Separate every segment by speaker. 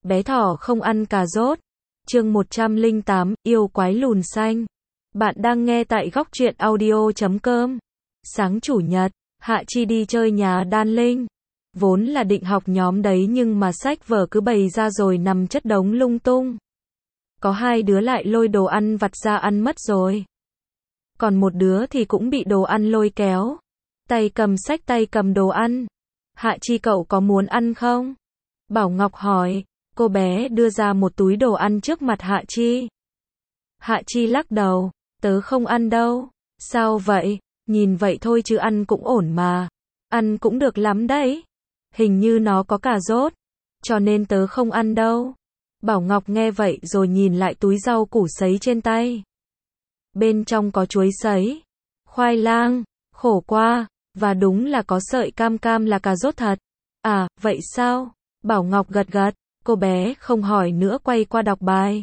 Speaker 1: Bé thỏ không ăn cà rốt. Chương 108, yêu quái lùn xanh. Bạn đang nghe tại góc truyện audio.com. Sáng chủ nhật, Hạ Chi đi chơi nhà Đan Linh. Vốn là định học nhóm đấy nhưng mà sách vở cứ bày ra rồi nằm chất đống lung tung. Có hai đứa lại lôi đồ ăn vặt ra ăn mất rồi. Còn một đứa thì cũng bị đồ ăn lôi kéo. Tay cầm sách tay cầm đồ ăn. Hạ Chi cậu có muốn ăn không? Bảo Ngọc hỏi. Cô bé đưa ra một túi đồ ăn trước mặt Hạ Chi. Hạ Chi lắc đầu. Tớ không ăn đâu. Sao vậy? Nhìn vậy thôi chứ ăn cũng ổn mà. Ăn cũng được lắm đấy. Hình như nó có cà rốt. Cho nên tớ không ăn đâu. Bảo Ngọc nghe vậy rồi nhìn lại túi rau củ sấy trên tay. Bên trong có chuối sấy, khoai lang, khổ qua, và đúng là có sợi cam cam là cà rốt thật. À, vậy sao? Bảo Ngọc gật gật, cô bé không hỏi nữa quay qua đọc bài.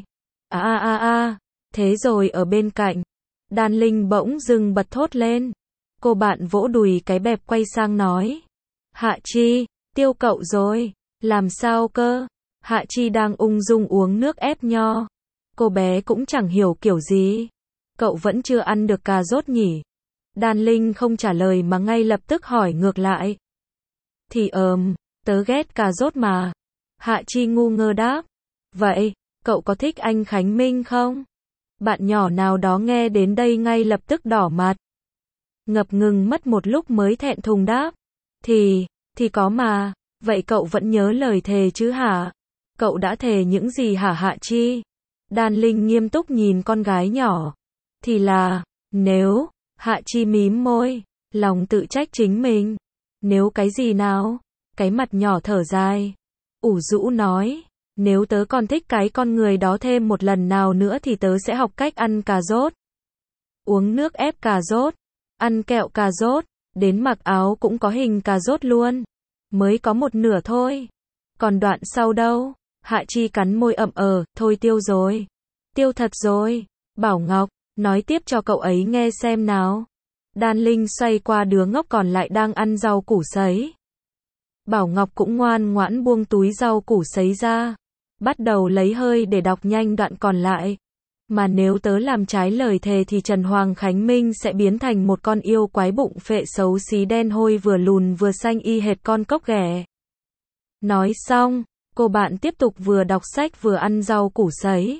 Speaker 1: Thế rồi ở bên cạnh, Đan Linh bỗng dưng bật thốt lên. Cô bạn vỗ đùi cái bẹp quay sang nói. Hạ Chi, tiêu cậu rồi, làm sao cơ? Hạ Chi đang ung dung uống nước ép nho. Cô bé cũng chẳng hiểu kiểu gì. Cậu vẫn chưa ăn được cà rốt nhỉ? Đan Linh không trả lời mà ngay lập tức hỏi ngược lại. Thì tớ ghét cà rốt mà. Hạ Chi ngu ngơ đáp. Vậy, cậu có thích anh Khánh Minh không? Bạn nhỏ nào đó nghe đến đây ngay lập tức đỏ mặt. Ngập ngừng mất một lúc mới thẹn thùng đáp. Thì có mà. Vậy cậu vẫn nhớ lời thề chứ hả? Cậu đã thề những gì hả Hạ Chi? Đan Linh nghiêm túc nhìn con gái nhỏ. Thì là, nếu, Hạ Chi mím môi, lòng tự trách chính mình. Nếu cái gì nào? Cái mặt nhỏ thở dài. Ủ rũ nói, nếu tớ còn thích cái con người đó thêm một lần nào nữa thì tớ sẽ học cách ăn cà rốt. Uống nước ép cà rốt, ăn kẹo cà rốt, đến mặc áo cũng có hình cà rốt luôn. Mới có một nửa thôi. Còn đoạn sau đâu? Hạ Chi cắn môi thôi tiêu rồi. Tiêu thật rồi. Bảo Ngọc, nói tiếp cho cậu ấy nghe xem nào. Đan Linh xoay qua đứa ngốc còn lại đang ăn rau củ sấy. Bảo Ngọc cũng ngoan ngoãn buông túi rau củ sấy ra. Bắt đầu lấy hơi để đọc nhanh đoạn còn lại. Mà nếu tớ làm trái lời thề thì Trần Hoàng Khánh Minh sẽ biến thành một con yêu quái bụng phệ xấu xí đen hôi vừa lùn vừa xanh y hệt con cóc ghẻ. Nói xong, cô bạn tiếp tục vừa đọc sách vừa ăn rau củ sấy.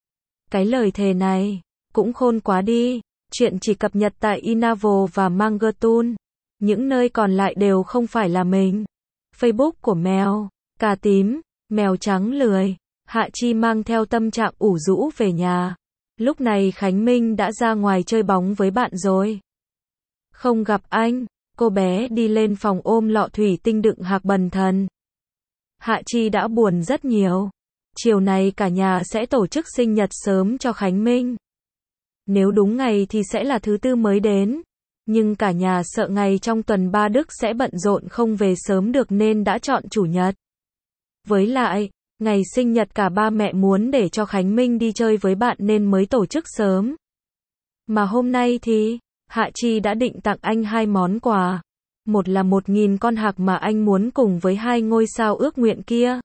Speaker 1: Cái lời thề này cũng khôn quá đi. Chuyện chỉ cập nhật tại Inavo và Mangertun. Những nơi còn lại đều không phải là mình. Facebook của mèo, cà tím, mèo trắng lười. Hạ Chi mang theo tâm trạng ủ rũ về nhà. Lúc này Khánh Minh đã ra ngoài chơi bóng với bạn rồi. Không gặp anh, cô bé đi lên phòng ôm lọ thủy tinh đựng hạc bần thần. Hạ Chi đã buồn rất nhiều. Chiều này cả nhà sẽ tổ chức sinh nhật sớm cho Khánh Minh. Nếu đúng ngày thì sẽ là thứ tư mới đến. Nhưng cả nhà sợ ngày trong tuần ba Đức sẽ bận rộn không về sớm được nên đã chọn chủ nhật. Với lại, ngày sinh nhật cả ba mẹ muốn để cho Khánh Minh đi chơi với bạn nên mới tổ chức sớm. Mà hôm nay thì, Hạ Chi đã định tặng anh hai món quà. Một là 1.000 con hạc mà anh muốn cùng với 2 ngôi sao ước nguyện kia.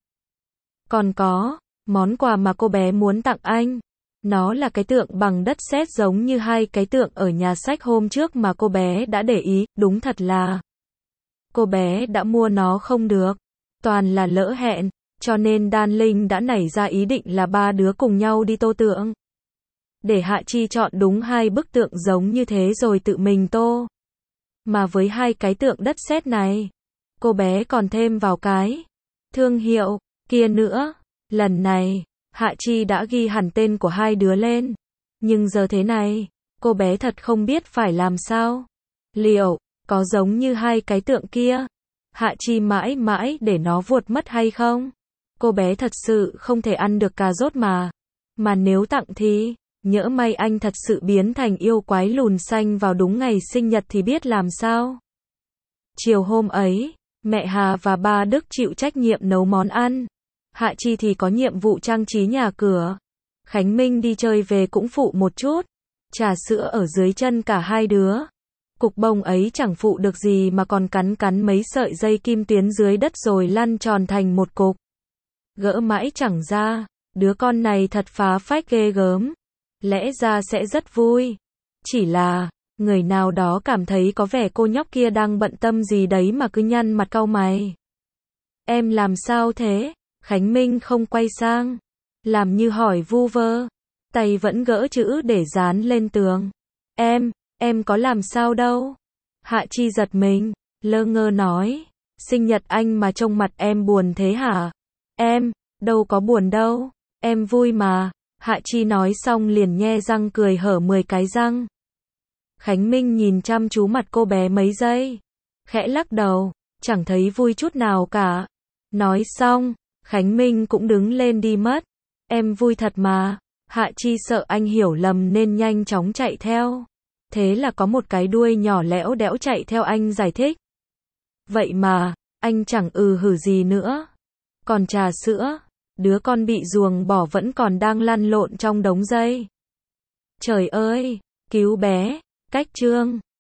Speaker 1: Còn có, món quà mà cô bé muốn tặng anh. Nó là cái tượng bằng đất sét giống như 2 cái tượng ở nhà sách hôm trước mà cô bé đã để ý, đúng thật là cô bé đã mua nó không được. Toàn là lỡ hẹn, cho nên Đan Linh đã nảy ra ý định là ba đứa cùng nhau đi tô tượng. Để Hạ Chi chọn đúng 2 bức tượng giống như thế rồi tự mình tô. Mà với 2 cái tượng đất sét này, cô bé còn thêm vào cái thương hiệu kia nữa. Lần này, Hạ Chi đã ghi hẳn tên của 2 đứa lên. Nhưng giờ thế này, cô bé thật không biết phải làm sao. Liệu có giống như 2 cái tượng kia? Hạ Chi mãi mãi để nó vuột mất hay không? Cô bé thật sự không thể ăn được cà rốt mà. Mà nếu tặng thì, nhỡ may anh thật sự biến thành yêu quái lùn xanh vào đúng ngày sinh nhật thì biết làm sao? Chiều hôm ấy, mẹ Hà và ba Đức chịu trách nhiệm nấu món ăn. Hạ Chi thì có nhiệm vụ trang trí nhà cửa. Khánh Minh đi chơi về cũng phụ một chút. Trà sữa ở dưới chân cả 2 đứa. Cục bông ấy chẳng phụ được gì mà còn cắn mấy sợi dây kim tuyến dưới đất rồi lăn tròn thành một cục. Gỡ mãi chẳng ra, đứa con này thật phá phách ghê gớm. Lẽ ra sẽ rất vui. Chỉ là, người nào đó cảm thấy có vẻ cô nhóc kia đang bận tâm gì đấy mà cứ nhăn mặt cau mày. Em làm sao thế? Khánh Minh không quay sang, làm như hỏi vu vơ, tay vẫn gỡ chữ để dán lên tường. Em có làm sao đâu. Hạ Chi giật mình, lơ ngơ nói, sinh nhật anh mà trông mặt em buồn thế hả? Em, đâu có buồn đâu, em vui mà. Hạ Chi nói xong liền nhe răng cười hở 10 cái răng. Khánh Minh nhìn chăm chú mặt cô bé mấy giây, khẽ lắc đầu, chẳng thấy vui chút nào cả. Nói xong, Khánh Minh cũng đứng lên đi mất. Em vui thật mà. Hạ Chi sợ anh hiểu lầm nên nhanh chóng chạy theo. Thế là có một cái đuôi nhỏ lẽo đẽo chạy theo anh giải thích. Vậy mà, anh chẳng hử gì nữa. Còn trà sữa, đứa con bị ruồng bỏ vẫn còn đang lăn lộn trong đống dây. Trời ơi, cứu bé, cách chương.